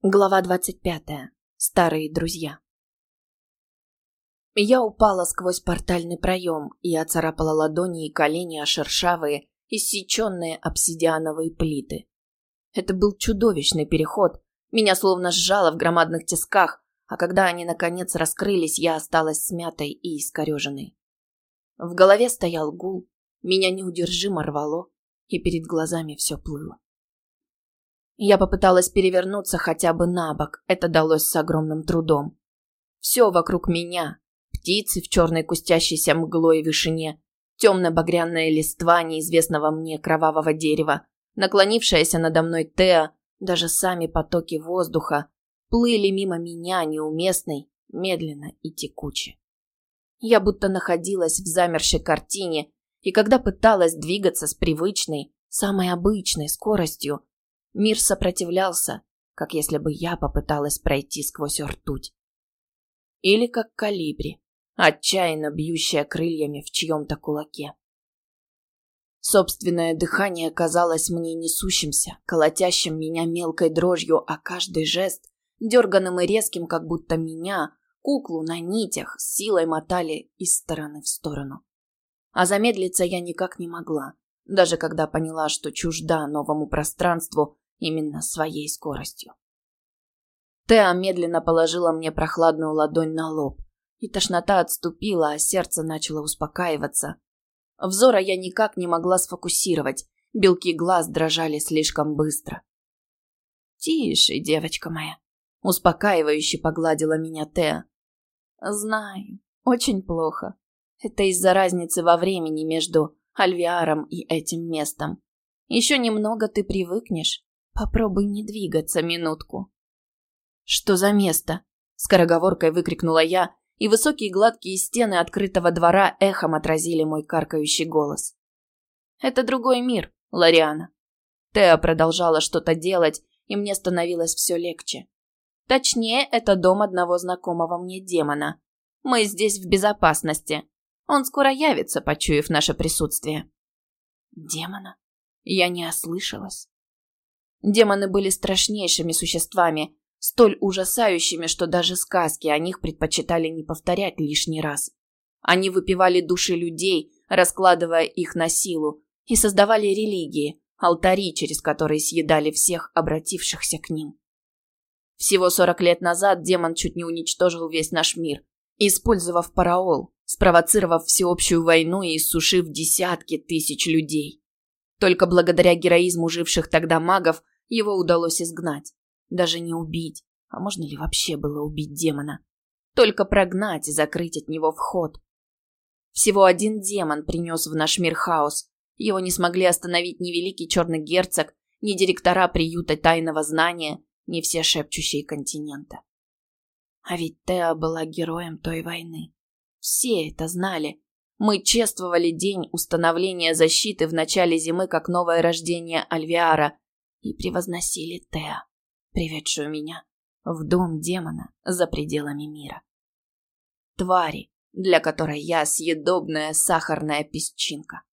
Глава 25. Старые друзья. Я упала сквозь портальный проем и оцарапала ладони и колени о шершавые, иссеченные обсидиановые плиты. Это был чудовищный переход. Меня словно сжало в громадных тисках, а когда они наконец раскрылись, я осталась смятой и искореженной. В голове стоял гул, меня неудержимо рвало, и перед глазами все плыло. Я попыталась перевернуться хотя бы на бок, это далось с огромным трудом. Все вокруг меня, птицы в черной кустящейся мглой вышине, темно-багряная листва неизвестного мне кровавого дерева, наклонившаяся надо мной Теа, даже сами потоки воздуха, плыли мимо меня неуместной, медленно и текуче. Я будто находилась в замершей картине, и когда пыталась двигаться с привычной, самой обычной скоростью, мир сопротивлялся, как если бы я попыталась пройти сквозь ртуть. Или как колибри, отчаянно бьющая крыльями в чьем-то кулаке. Собственное дыхание казалось мне несущимся, колотящим меня мелкой дрожью, а каждый жест, дерганым и резким, как будто меня, куклу на нитях, с силой мотали из стороны в сторону. А замедлиться я никак не могла, даже когда поняла, что чужда новому пространству именно своей скоростью. Теа медленно положила мне прохладную ладонь на лоб, и тошнота отступила, а сердце начало успокаиваться. Взора я никак не могла сфокусировать, белки глаз дрожали слишком быстро. «Тише, девочка моя», — успокаивающе погладила меня Теа. «Знаю, очень плохо. Это из-за разницы во времени между Альвиаром и этим местом. Еще немного ты привыкнешь. Попробуй не двигаться минутку». «Что за место?» – скороговоркой выкрикнула я, и высокие гладкие стены открытого двора эхом отразили мой каркающий голос. «Это другой мир, Лориана». Теа продолжала что-то делать, и мне становилось все легче. Точнее, это дом одного знакомого мне демона. Мы здесь в безопасности. Он скоро явится, почуяв наше присутствие. Демона? Я не ослышалась. Демоны были страшнейшими существами, столь ужасающими, что даже сказки о них предпочитали не повторять лишний раз. Они выпивали души людей, раскладывая их на силу, и создавали религии, алтари, через которые съедали всех обратившихся к ним. Всего 40 лет назад демон чуть не уничтожил весь наш мир, использовав параол, спровоцировав всеобщую войну и иссушив десятки тысяч людей. Только благодаря героизму живших тогда магов его удалось изгнать. Даже не убить, а можно ли вообще было убить демона? Только прогнать и закрыть от него вход. Всего один демон принес в наш мир хаос. Его не смогли остановить ни великий черный герцог, ни директора приюта тайного знания, ни все шепчущие континента. А ведь Теа была героем той войны. Все это знали. Мы чествовали день установления защиты в начале зимы как новое рождение Альвиара и превозносили Теа, приведшую меня в дом демона за пределами мира. Твари, для которой я съедобная сахарная песчинка.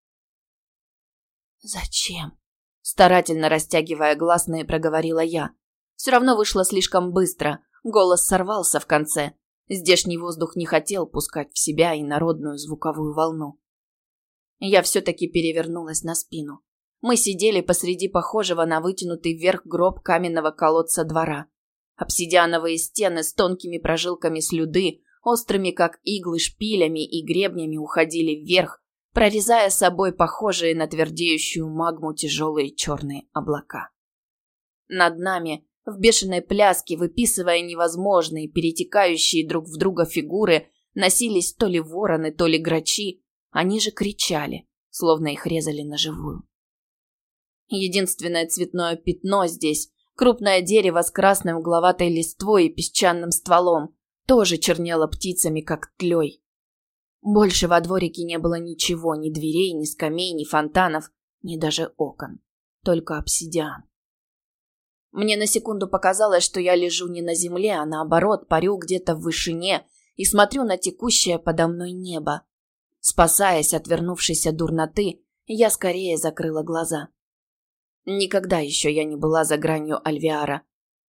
«Зачем?» – старательно растягивая гласные, проговорила я. Все равно вышло слишком быстро, голос сорвался в конце. Здешний воздух не хотел пускать в себя инородную звуковую волну. Я все-таки перевернулась на спину. Мы сидели посреди похожего на вытянутый вверх гроб каменного колодца двора. Обсидиановые стены с тонкими прожилками слюды, острыми как иглы шпилями и гребнями уходили вверх, прорезая собой похожие на твердеющую магму тяжелые черные облака. Над нами, в бешеной пляске, выписывая невозможные, перетекающие друг в друга фигуры, носились то ли вороны, то ли грачи, они же кричали, словно их резали наживую. Единственное цветное пятно здесь – крупное дерево с красной угловатой листвой и песчаным стволом, тоже чернело птицами, как тлей. Больше во дворике не было ничего, ни дверей, ни скамей, ни фонтанов, ни даже окон. Только обсидиан. Мне на секунду показалось, что я лежу не на земле, а наоборот, парю где-то в вышине и смотрю на текущее подо мной небо. Спасаясь от вернувшейся дурноты, я скорее закрыла глаза. Никогда еще я не была за гранью Альвиара.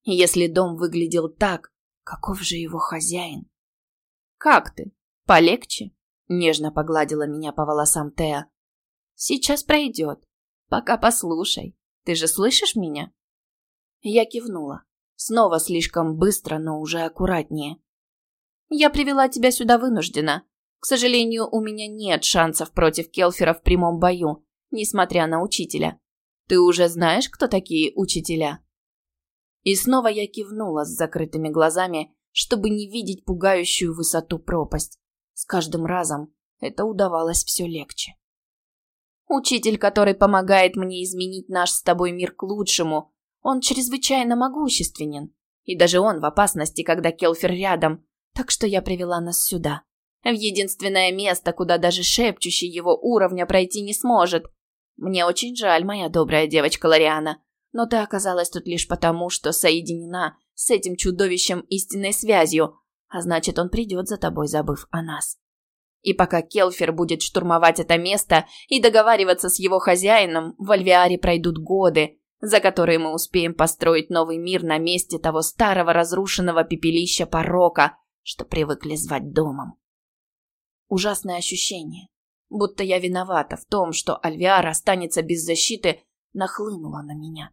Если дом выглядел так, каков же его хозяин? «Как ты? Полегче?» – нежно погладила меня по волосам Теа. «Сейчас пройдет. Пока послушай. Ты же слышишь меня?» Я кивнула. Снова слишком быстро, но уже аккуратнее. «Я привела тебя сюда вынужденно. К сожалению, у меня нет шансов против Келфера в прямом бою, несмотря на учителя. Ты уже знаешь, кто такие учителя?» И снова я кивнула с закрытыми глазами, чтобы не видеть пугающую высоту пропасть. С каждым разом это удавалось все легче. «Учитель, который помогает мне изменить наш с тобой мир к лучшему, он чрезвычайно могущественен. И даже он в опасности, когда Келфер рядом, так что я привела нас сюда. В единственное место, куда даже шепчущий его уровня пройти не сможет. Мне очень жаль, моя добрая девочка Лориана, но ты оказалась тут лишь потому, что соединена с этим чудовищем истинной связью, а значит, он придет за тобой, забыв о нас. И пока Келфер будет штурмовать это место и договариваться с его хозяином, в Альвиаре пройдут годы, за которые мы успеем построить новый мир на месте того старого разрушенного пепелища порока, что привыкли звать домом. Ужасное ощущение, будто я виновата в том, что Альвиар останется без защиты, нахлынуло на меня.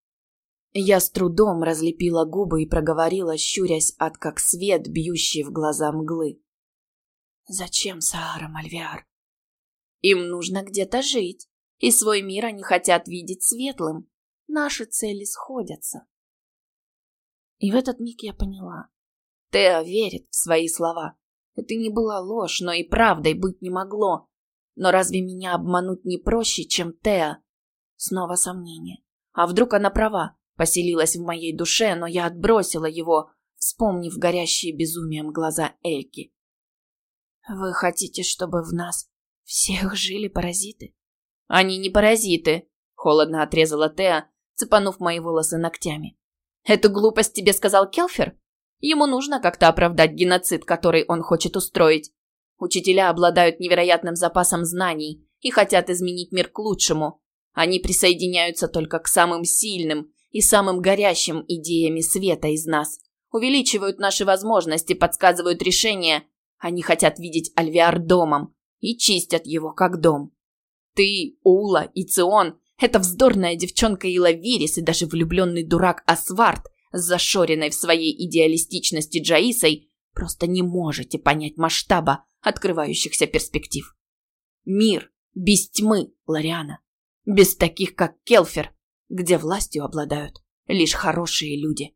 Я с трудом разлепила губы и проговорила, щурясь от как свет, бьющий в глаза мглы. «Зачем Саарам Альвиар? Им нужно где-то жить, и свой мир они хотят видеть светлым. Наши цели сходятся». И в этот миг я поняла. Теа верит в свои слова. Это не была ложь, но и правдой быть не могло. Но разве меня обмануть не проще, чем Теа? Снова сомнение. А вдруг она права? Поселилась в моей душе, но я отбросила его, вспомнив горящие безумием глаза Эльки. «Вы хотите, чтобы в нас всех жили паразиты?» «Они не паразиты», — холодно отрезала Теа, цепанув мои волосы ногтями. «Эту глупость тебе сказал Келфер? Ему нужно как-то оправдать геноцид, который он хочет устроить. Учителя обладают невероятным запасом знаний и хотят изменить мир к лучшему. Они присоединяются только к самым сильным и самым горящим идеями света из нас, увеличивают наши возможности, подсказывают решения. Они хотят видеть Альвиар домом и чистят его как дом. Ты, Ула и Цион – это вздорная девчонка Илавирис и даже влюбленный дурак Асвард с зашоренной в своей идеалистичности Джаисой просто не можете понять масштаба открывающихся перспектив. Мир без тьмы, Лориана, без таких, как Келфер, где властью обладают лишь хорошие люди.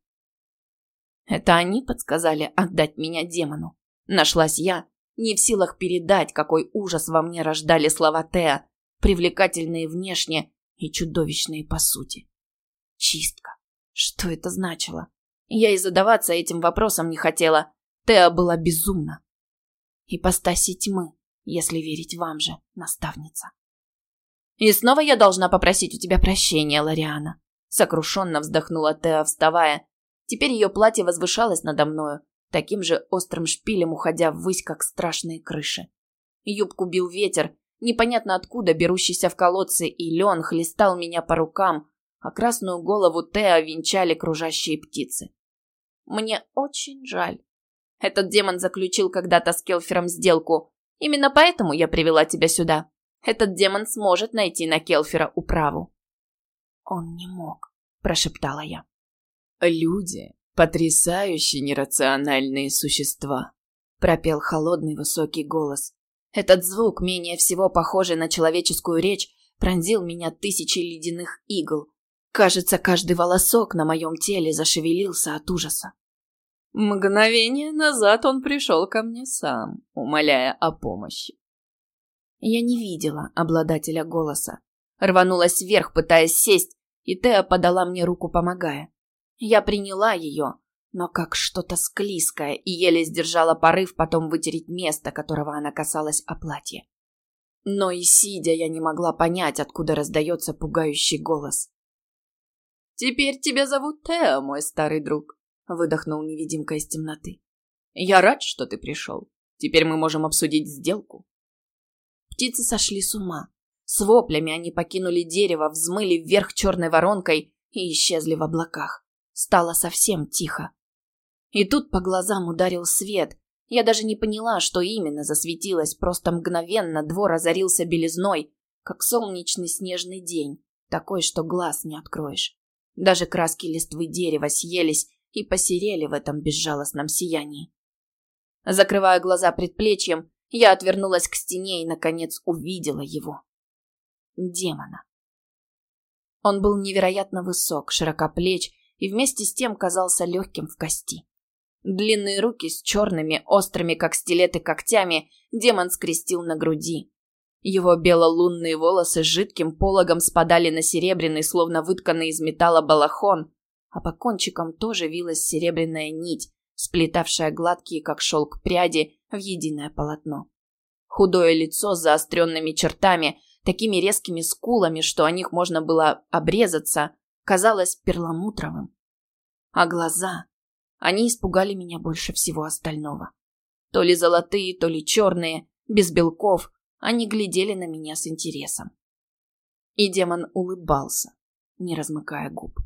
Это они подсказали отдать меня демону. Нашлась я, не в силах передать, какой ужас во мне рождали слова Теа, привлекательные внешне и чудовищные по сути. Чистка. Что это значило? Я и задаваться этим вопросом не хотела. Теа была безумна. Ипостаси тьмы, если верить вам же, наставница. «И снова я должна попросить у тебя прощения, Лориана», — сокрушенно вздохнула Теа, вставая. Теперь ее платье возвышалось надо мною, таким же острым шпилем уходя ввысь, как страшные крыши. Юбку бил ветер, непонятно откуда берущийся в колодце, и лен хлестал меня по рукам, а красную голову Теа венчали кружащие птицы. Мне очень жаль. Этот демон заключил когда-то с Келфером сделку. Именно поэтому я привела тебя сюда. Этот демон сможет найти на Келфера управу. Он не мог, прошептала я. Люди – потрясающе нерациональные существа, пропел холодный высокий голос. Этот звук, менее всего похожий на человеческую речь, пронзил меня тысячей ледяных игл. Кажется, каждый волосок на моем теле зашевелился от ужаса. Мгновение назад он пришел ко мне сам, умоляя о помощи. Я не видела обладателя голоса. Рванулась вверх, пытаясь сесть, и Теа подала мне руку, помогая. Я приняла ее, но как что-то склизкое, и еле сдержала порыв потом вытереть место, которого она касалась о платье. Но и сидя, я не могла понять, откуда раздается пугающий голос. «Теперь тебя зовут Теа, мой старый друг», — выдохнул невидимка из темноты. «Я рад, что ты пришел. Теперь мы можем обсудить сделку». Птицы сошли с ума. С воплями они покинули дерево, взмыли вверх черной воронкой и исчезли в облаках. Стало совсем тихо. И тут по глазам ударил свет. Я даже не поняла, что именно засветилось, просто мгновенно двор озарился белизной, как солнечный снежный день, такой, что глаз не откроешь. Даже краски листвы дерева съелись и посерели в этом безжалостном сиянии. Закрывая глаза предплечьем, я отвернулась к стене и, наконец, увидела его. Демона. Он был невероятно высок, широкоплеч и вместе с тем казался легким в кости. Длинные руки с черными, острыми, как стилеты, когтями демон скрестил на груди. Его белолунные волосы с жидким пологом спадали на серебряный, словно вытканный из металла балахон, а по кончикам тоже вилась серебряная нить, сплетавшая гладкие, как шелк, пряди в единое полотно. Худое лицо с заостренными чертами, такими резкими скулами, что о них можно было обрезаться, казалось перламутровым. А глаза, они испугали меня больше всего остального. То ли золотые, то ли черные, без белков, они глядели на меня с интересом. И демон улыбался, не размыкая губ.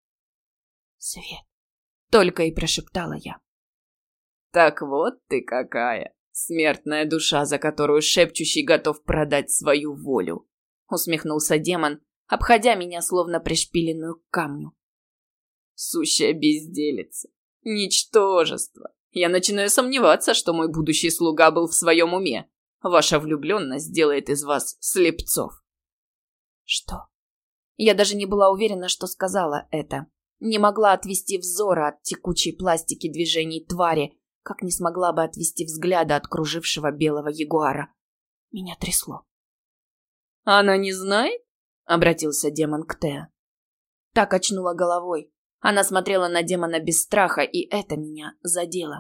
«Свет!» — только и прошептала я. «Так вот ты какая! Смертная душа, за которую шепчущий готов продать свою волю!» — усмехнулся демон, обходя меня словно пришпиленную к камню. «Сущая безделица! Ничтожество! Я начинаю сомневаться, что мой будущий слуга был в своем уме. Ваша влюбленность делает из вас слепцов». «Что?» Я даже не была уверена, что сказала это. Не могла отвести взора от текучей пластики движений твари, как не смогла бы отвести взгляда от кружившего белого ягуара. Меня трясло. «Она не знает?» — обратился демон к Теа. Так качнула головой. Она смотрела на демона без страха, и это меня задело.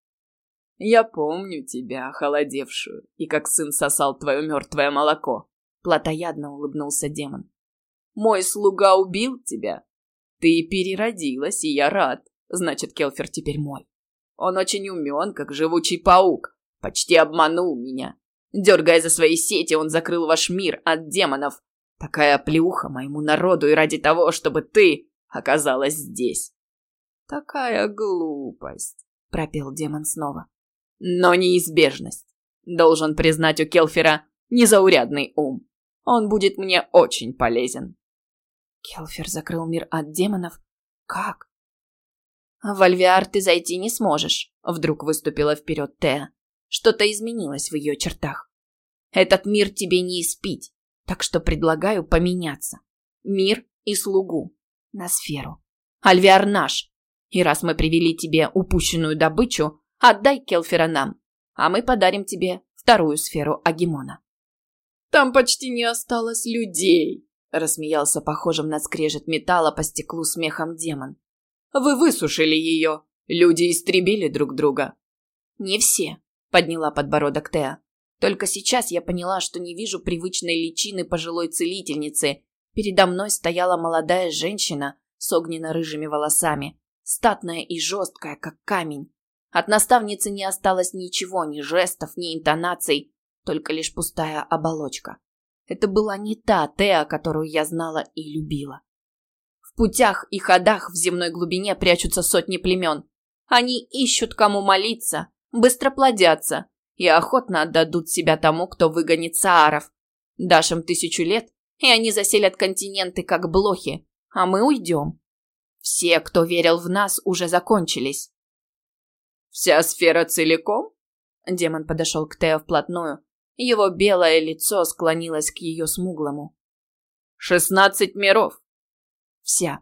«Я помню тебя, охолодевшую, и как сын сосал твое мертвое молоко», — плотоядно улыбнулся демон. «Мой слуга убил тебя. Ты переродилась, и я рад. Значит, Келфер теперь мой. Он очень умен, как живучий паук. Почти обманул меня. Дергая за свои сети, он закрыл ваш мир от демонов. Такая оплеуха моему народу и ради того, чтобы ты оказалась здесь». «Такая глупость», — пропел демон снова. «Но неизбежность. Должен признать у Келфера незаурядный ум. Он будет мне очень полезен». Келфер закрыл мир от демонов? Как? «В Альвиар ты зайти не сможешь», — вдруг выступила вперед Теа. Что-то изменилось в ее чертах. «Этот мир тебе не испить, так что предлагаю поменяться. Мир и слугу. На сферу. Альвиар наш. И раз мы привели тебе упущенную добычу, отдай Келфера нам, а мы подарим тебе вторую сферу Агимона». «Там почти не осталось людей», — рассмеялся похожим на скрежет металла по стеклу смехом демон. «Вы высушили ее. Люди истребили друг друга». «Не все», — подняла подбородок Теа. «Только сейчас я поняла, что не вижу привычной личины пожилой целительницы. Передо мной стояла молодая женщина с огненно-рыжими волосами, статная и жесткая, как камень. От наставницы не осталось ничего, ни жестов, ни интонаций, только лишь пустая оболочка. Это была не та Теа, которую я знала и любила. В путях и ходах в земной глубине прячутся сотни племен. Они ищут, кому молиться, быстро плодятся и охотно отдадут себя тому, кто выгонит сааров. Дашь им 1000 лет, и они заселят континенты, как блохи, а мы уйдем. Все, кто верил в нас, уже закончились». «Вся сфера целиком?» Демон подошел к Тео вплотную. Его белое лицо склонилось к ее смуглому. 16 миров. Вся.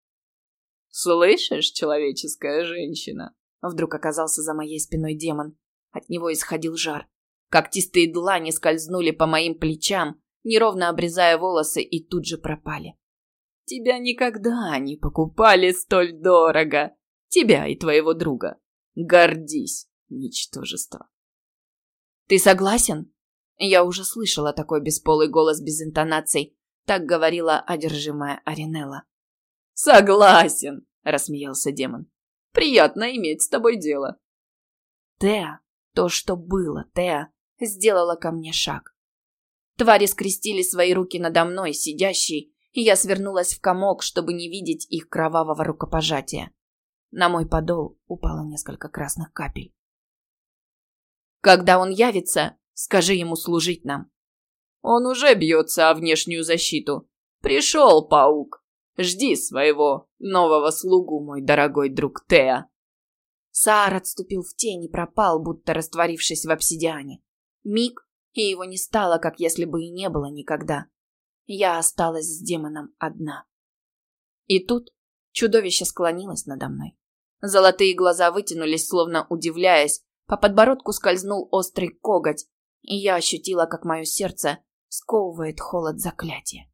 «Слышишь, человеческая женщина?» Вдруг оказался за моей спиной демон. От него исходил жар. Когтистые длани скользнули по моим плечам, неровно обрезая волосы, и тут же пропали. «Тебя никогда не покупали столь дорого. Тебя и твоего друга. Гордись, ничтожество». «Ты согласен?» Я уже слышала такой бесполый голос без интонаций. Так говорила одержимая Аринелла. «Согласен», — рассмеялся демон. «Приятно иметь с тобой дело». Теа, то, что было, Теа, сделала ко мне шаг. Твари скрестили свои руки надо мной, сидящей, и я свернулась в комок, чтобы не видеть их кровавого рукопожатия. На мой подол упало несколько красных капель. «Когда он явится, скажи ему служить нам». «Он уже бьется о внешнюю защиту. Пришел, паук. Жди своего нового слугу, мой дорогой друг Теа». Саар отступил в тень и пропал, будто растворившись в обсидиане. Миг, и его не стало, как если бы и не было никогда. Я осталась с демоном одна. И тут чудовище склонилось надо мной. Золотые глаза вытянулись, словно удивляясь, по подбородку скользнул острый коготь, и я ощутила, как мое сердце сковывает холод заклятия.